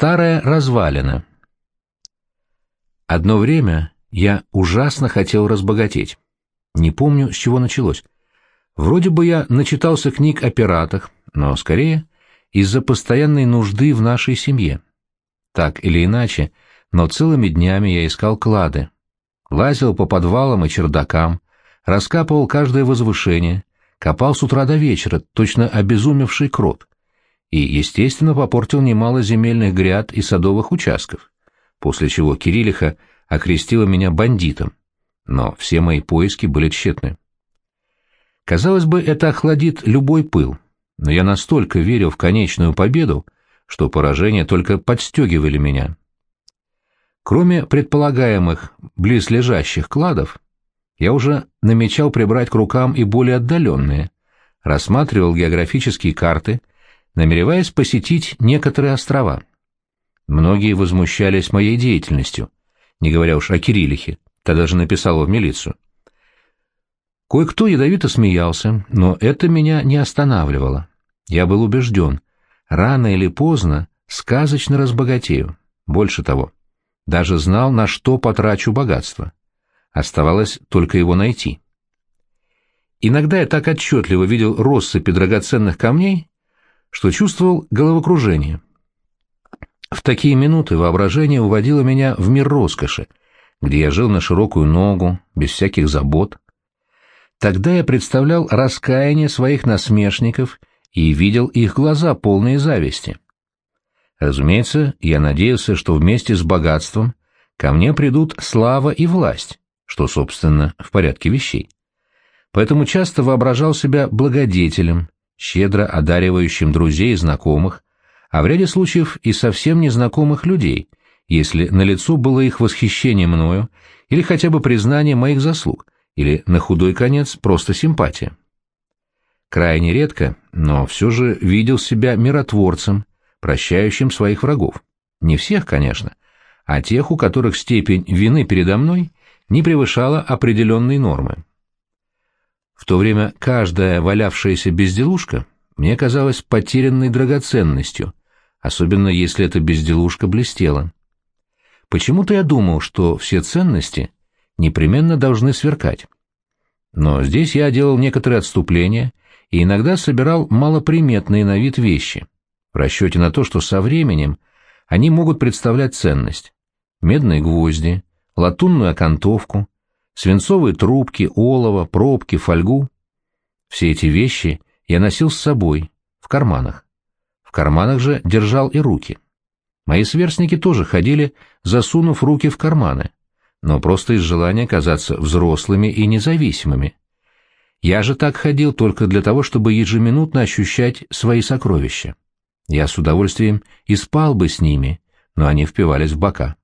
Старая развалина. Одно время я ужасно хотел разбогатеть. Не помню, с чего началось. Вроде бы я начитался книг о пиратах, но скорее из-за постоянной нужды в нашей семье. Так или иначе, но целыми днями я искал клады. Лазил по подвалам и чердакам, раскапывал каждое возвышение, копал с утра до вечера, точно обезумевший крот. И, естественно, попортил немало земельных гряд и садовых участков, после чего Кириллиха окрестила меня бандитом. Но все мои поиски были тщетны. Казалось бы, это охладит любой пыл, но я настолько верил в конечную победу, что поражения только подстегивали меня. Кроме предполагаемых близлежащих кладов, я уже намечал прибрать к рукам и более отдаленные, рассматривал географические карты, намереваясь посетить некоторые острова. Многие возмущались моей деятельностью, не говоря уж о Кириллихе, та даже написала в милицию. Кое-кто ядовито смеялся, но это меня не останавливало. Я был убежден, рано или поздно сказочно разбогатею. Больше того, даже знал, на что потрачу богатство. Оставалось только его найти. Иногда я так отчетливо видел россыпи драгоценных камней, что чувствовал головокружение. В такие минуты воображение уводило меня в мир роскоши, где я жил на широкую ногу, без всяких забот. Тогда я представлял раскаяние своих насмешников и видел их глаза, полные зависти. Разумеется, я надеялся, что вместе с богатством ко мне придут слава и власть, что, собственно, в порядке вещей. Поэтому часто воображал себя благодетелем, щедро одаривающим друзей и знакомых, а в ряде случаев и совсем незнакомых людей, если налицо было их восхищение мною или хотя бы признание моих заслуг, или, на худой конец, просто симпатия. Крайне редко, но все же видел себя миротворцем, прощающим своих врагов. Не всех, конечно, а тех, у которых степень вины передо мной не превышала определенной нормы. В то время каждая валявшаяся безделушка мне казалась потерянной драгоценностью, особенно если эта безделушка блестела. Почему-то я думал, что все ценности непременно должны сверкать. Но здесь я делал некоторые отступления и иногда собирал малоприметные на вид вещи, в расчете на то, что со временем они могут представлять ценность. Медные гвозди, латунную окантовку, свинцовые трубки, олово, пробки, фольгу. Все эти вещи я носил с собой, в карманах. В карманах же держал и руки. Мои сверстники тоже ходили, засунув руки в карманы, но просто из желания казаться взрослыми и независимыми. Я же так ходил только для того, чтобы ежеминутно ощущать свои сокровища. Я с удовольствием и спал бы с ними, но они впивались в бока.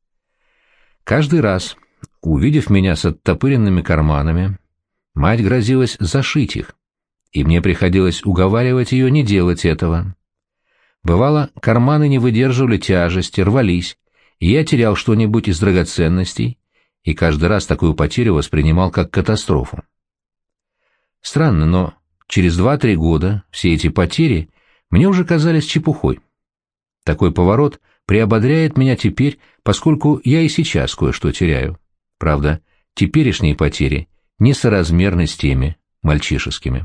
Каждый раз, увидев меня с оттопыренными карманами, мать грозилась зашить их, и мне приходилось уговаривать ее не делать этого. Бывало, карманы не выдерживали тяжести, рвались, и я терял что-нибудь из драгоценностей, и каждый раз такую потерю воспринимал как катастрофу. Странно, но через 2-3 года все эти потери мне уже казались чепухой. Такой поворот приободряет меня теперь, поскольку я и сейчас кое-что теряю. Правда, теперешние потери несоразмерны с теми мальчишескими.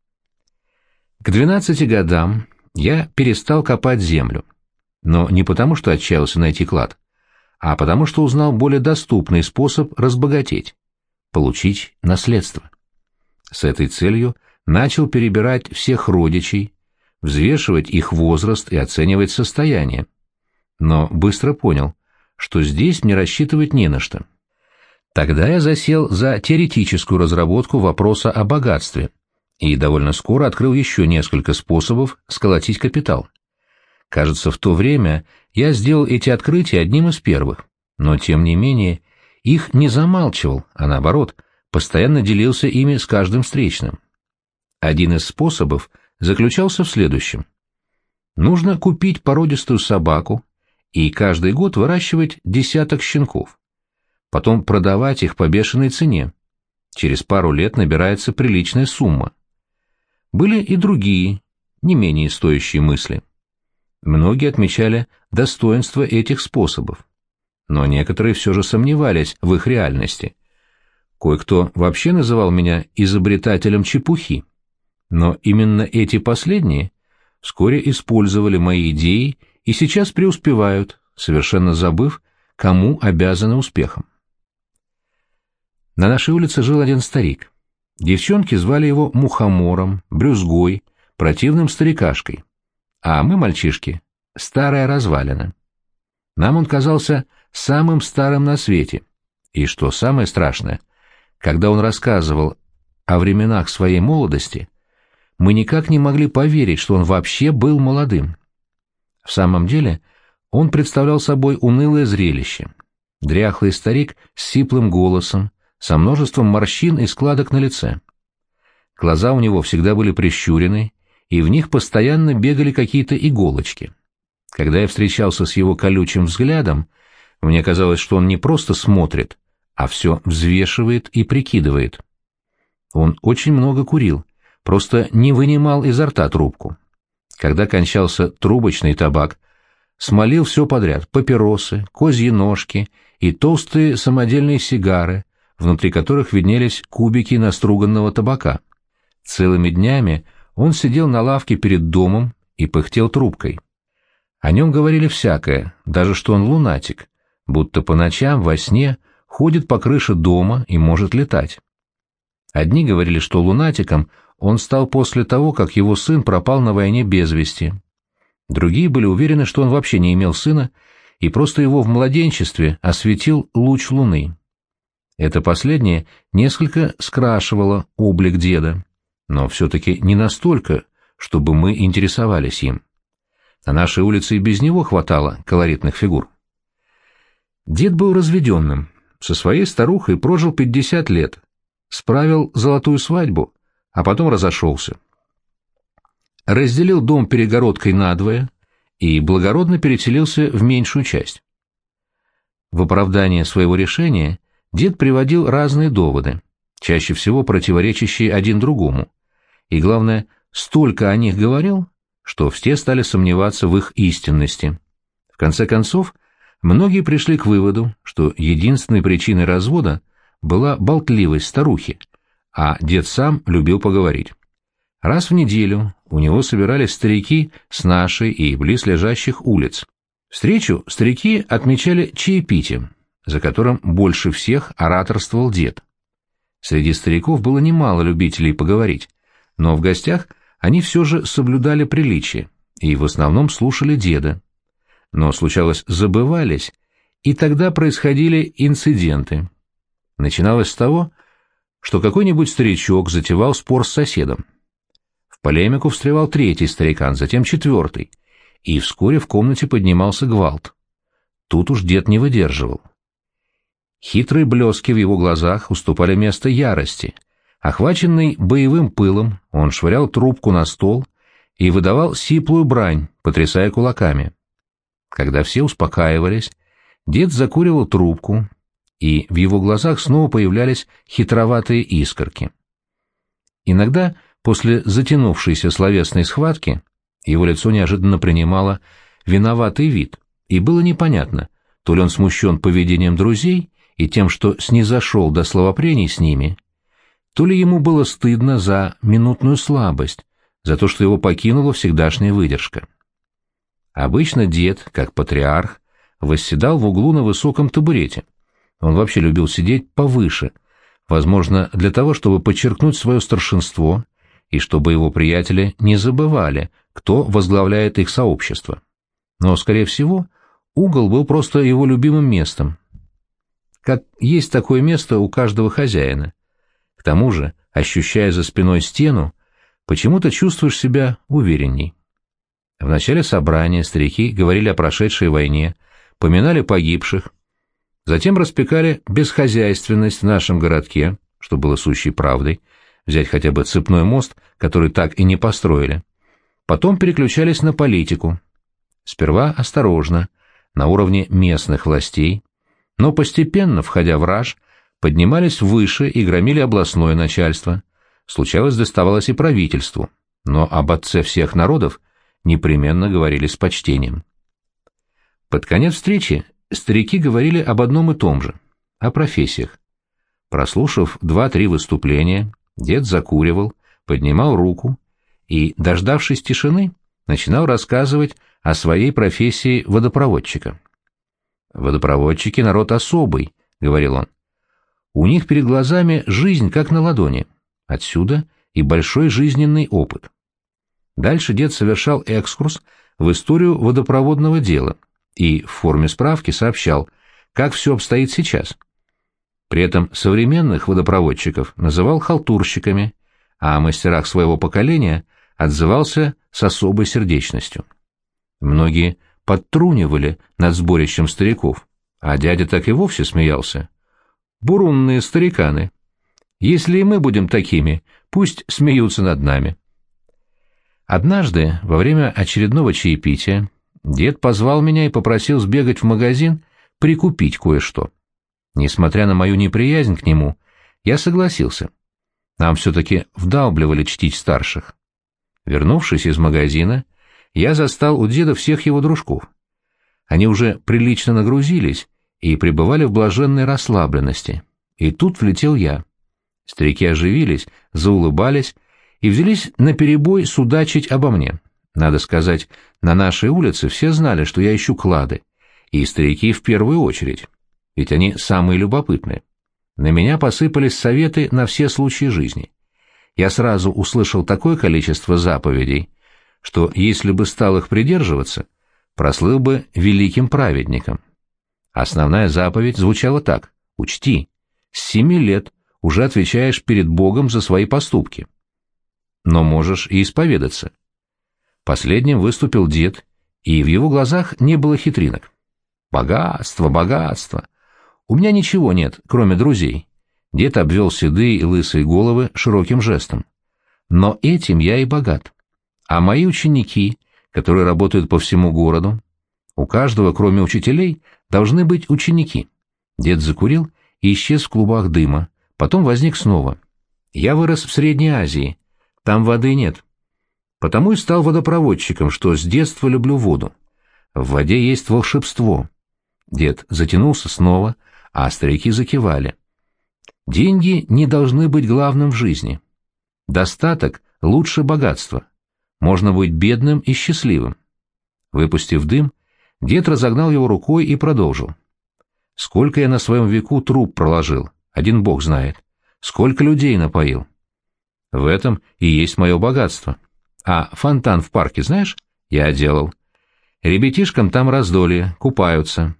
К 12 годам я перестал копать землю, но не потому, что отчаялся найти клад, а потому, что узнал более доступный способ разбогатеть — получить наследство. С этой целью начал перебирать всех родичей, взвешивать их возраст и оценивать состояние. Но быстро понял, что здесь мне рассчитывать не на что. Тогда я засел за теоретическую разработку вопроса о богатстве и довольно скоро открыл еще несколько способов сколотить капитал. Кажется, в то время я сделал эти открытия одним из первых, но тем не менее их не замалчивал, а наоборот, постоянно делился ими с каждым встречным. Один из способов заключался в следующем. Нужно купить породистую собаку и каждый год выращивать десяток щенков. Потом продавать их по бешеной цене. Через пару лет набирается приличная сумма. Были и другие, не менее стоящие мысли. Многие отмечали достоинство этих способов, но некоторые все же сомневались в их реальности. Кое-кто вообще называл меня изобретателем чепухи, но именно эти последние вскоре использовали мои идеи и сейчас преуспевают, совершенно забыв, кому обязаны успехом. На нашей улице жил один старик. Девчонки звали его Мухомором, Брюзгой, противным старикашкой, а мы, мальчишки, старая развалина. Нам он казался самым старым на свете, и, что самое страшное, когда он рассказывал о временах своей молодости, мы никак не могли поверить, что он вообще был молодым. В самом деле, он представлял собой унылое зрелище. Дряхлый старик с сиплым голосом, со множеством морщин и складок на лице. Глаза у него всегда были прищурены, и в них постоянно бегали какие-то иголочки. Когда я встречался с его колючим взглядом, мне казалось, что он не просто смотрит, а все взвешивает и прикидывает. Он очень много курил, просто не вынимал изо рта трубку. Когда кончался трубочный табак, смолил все подряд — папиросы, козьи ножки и толстые самодельные сигары, внутри которых виднелись кубики наструганного табака. Целыми днями он сидел на лавке перед домом и пыхтел трубкой. О нем говорили всякое, даже что он лунатик, будто по ночам во сне ходит по крыше дома и может летать. Одни говорили, что лунатиком он стал после того, как его сын пропал на войне без вести. Другие были уверены, что он вообще не имел сына, и просто его в младенчестве осветил луч луны. Это последнее несколько скрашивало облик деда, но все-таки не настолько, чтобы мы интересовались им. На нашей улице и без него хватало колоритных фигур. Дед был разведенным, со своей старухой прожил 50 лет, справил золотую свадьбу, а потом разошелся. Разделил дом перегородкой надвое и благородно переселился в меньшую часть. В оправдание своего решения дед приводил разные доводы, чаще всего противоречащие один другому, и, главное, столько о них говорил, что все стали сомневаться в их истинности. В конце концов, многие пришли к выводу, что единственной причиной развода была болтливость старухи, а дед сам любил поговорить. Раз в неделю у него собирались старики с нашей и близлежащих улиц. Встречу старики отмечали чаепитием, за которым больше всех ораторствовал дед. Среди стариков было немало любителей поговорить, но в гостях они все же соблюдали приличие и в основном слушали деда. Но, случалось, забывались, и тогда происходили инциденты. Начиналось с того, что какой-нибудь старичок затевал спор с соседом. В полемику встревал третий старикан, затем четвертый, и вскоре в комнате поднимался гвалт. Тут уж дед не выдерживал. Хитрые блески в его глазах уступали место ярости. Охваченный боевым пылом, он швырял трубку на стол и выдавал сиплую брань, потрясая кулаками. Когда все успокаивались, дед закуривал трубку, и в его глазах снова появлялись хитроватые искорки. Иногда, после затянувшейся словесной схватки, его лицо неожиданно принимало виноватый вид, и было непонятно, то ли он смущен поведением друзей и тем, что снизошел до словопрений с ними, то ли ему было стыдно за минутную слабость, за то, что его покинула всегдашняя выдержка. Обычно дед, как патриарх, восседал в углу на высоком табурете. Он вообще любил сидеть повыше, возможно, для того, чтобы подчеркнуть свое старшинство и чтобы его приятели не забывали, кто возглавляет их сообщество. Но, скорее всего, угол был просто его любимым местом. Как есть такое место у каждого хозяина. К тому же, ощущая за спиной стену, почему-то чувствуешь себя уверенней. В начале собрания старики говорили о прошедшей войне, поминали погибших, затем распекали бесхозяйственность в нашем городке, что было сущей правдой, взять хотя бы цепной мост, который так и не построили. Потом переключались на политику. Сперва осторожно, на уровне местных властей, но постепенно, входя в раж, поднимались выше и громили областное начальство. Случалось, доставалось и правительству, но об отце всех народов непременно говорили с почтением. Под конец встречи старики говорили об одном и том же — о профессиях. Прослушав 2-3 выступления, дед закуривал, поднимал руку и, дождавшись тишины, начинал рассказывать о своей профессии водопроводчика. «Водопроводчики — народ особый», — говорил он. «У них перед глазами жизнь как на ладони. Отсюда и большой жизненный опыт». Дальше дед совершал экскурс в историю водопроводного дела и в форме справки сообщал, как все обстоит сейчас. При этом современных водопроводчиков называл халтурщиками, а о мастерах своего поколения отзывался с особой сердечностью. Многие подтрунивали над сборищем стариков, а дядя так и вовсе смеялся. «Бурунные стариканы. Если и мы будем такими, пусть смеются над нами». Однажды, во время очередного чаепития, дед позвал меня и попросил сбегать в магазин прикупить кое-что. Несмотря на мою неприязнь к нему, я согласился. Нам все-таки вдалбливали чтить старших. Вернувшись из магазина, я застал у деда всех его дружков. Они уже прилично нагрузились и пребывали в блаженной расслабленности. И тут влетел я. Старики оживились, заулыбались и взялись наперебой судачить обо мне. Надо сказать, на нашей улице все знали, что я ищу клады, и старики в первую очередь, ведь они самые любопытные. На меня посыпались советы на все случаи жизни. Я сразу услышал такое количество заповедей, что, если бы стал их придерживаться, прослыл бы великим праведником. Основная заповедь звучала так: «Учти, с 7 лет уже отвечаешь перед Богом за свои поступки. Но можешь и исповедаться». Последним выступил дед, и в его глазах не было хитринок. «Богатство, богатство! У меня ничего нет, кроме друзей». Дед обвел седые и лысые головы широким жестом. «Но этим я и богат. А мои ученики, которые работают по всему городу, у каждого, кроме учителей, должны быть ученики». Дед закурил и исчез в клубах дыма, потом возник снова. «Я вырос в Средней Азии, там воды нет. Потому и стал водопроводчиком, что с детства люблю воду. В воде есть волшебство». Дед затянулся снова, а старики закивали. «Деньги не должны быть главным в жизни. Достаток лучше богатства. Можно быть бедным и счастливым». Выпустив дым, дед разогнал его рукой и продолжил. «Сколько я на своем веку труб проложил, один бог знает. Сколько людей напоил. В этом и есть мое богатство. А фонтан в парке, знаешь, я делал. Ребятишкам там раздолье, купаются.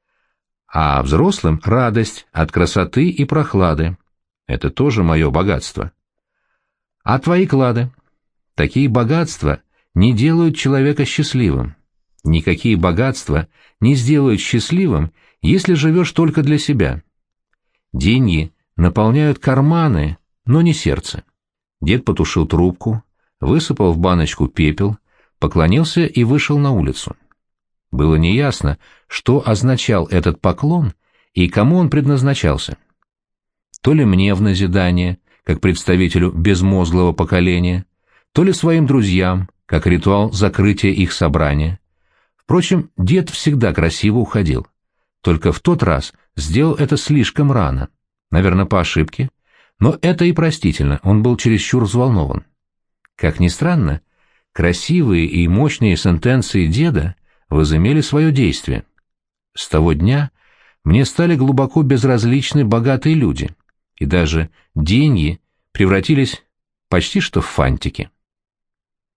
А взрослым радость от красоты и прохлады. Это тоже мое богатство. А твои клады? Такие богатства не делают человека счастливым. Никакие богатства не сделают счастливым, если живешь только для себя. Деньги наполняют карманы, но не сердце». Дед потушил трубку, высыпал в баночку пепел, поклонился и вышел на улицу. Было неясно, что означал этот поклон и кому он предназначался. То ли мне в назидание, как представителю безмозглого поколения, то ли своим друзьям, как ритуал закрытия их собрания. Впрочем, дед всегда красиво уходил. Только в тот раз сделал это слишком рано, наверное, по ошибке, но это и простительно, он был чересчур взволнован. Как ни странно, красивые и мощные сентенции деда возымели свое действие. С того дня мне стали глубоко безразличны богатые люди, и даже деньги превратились почти что в фантики.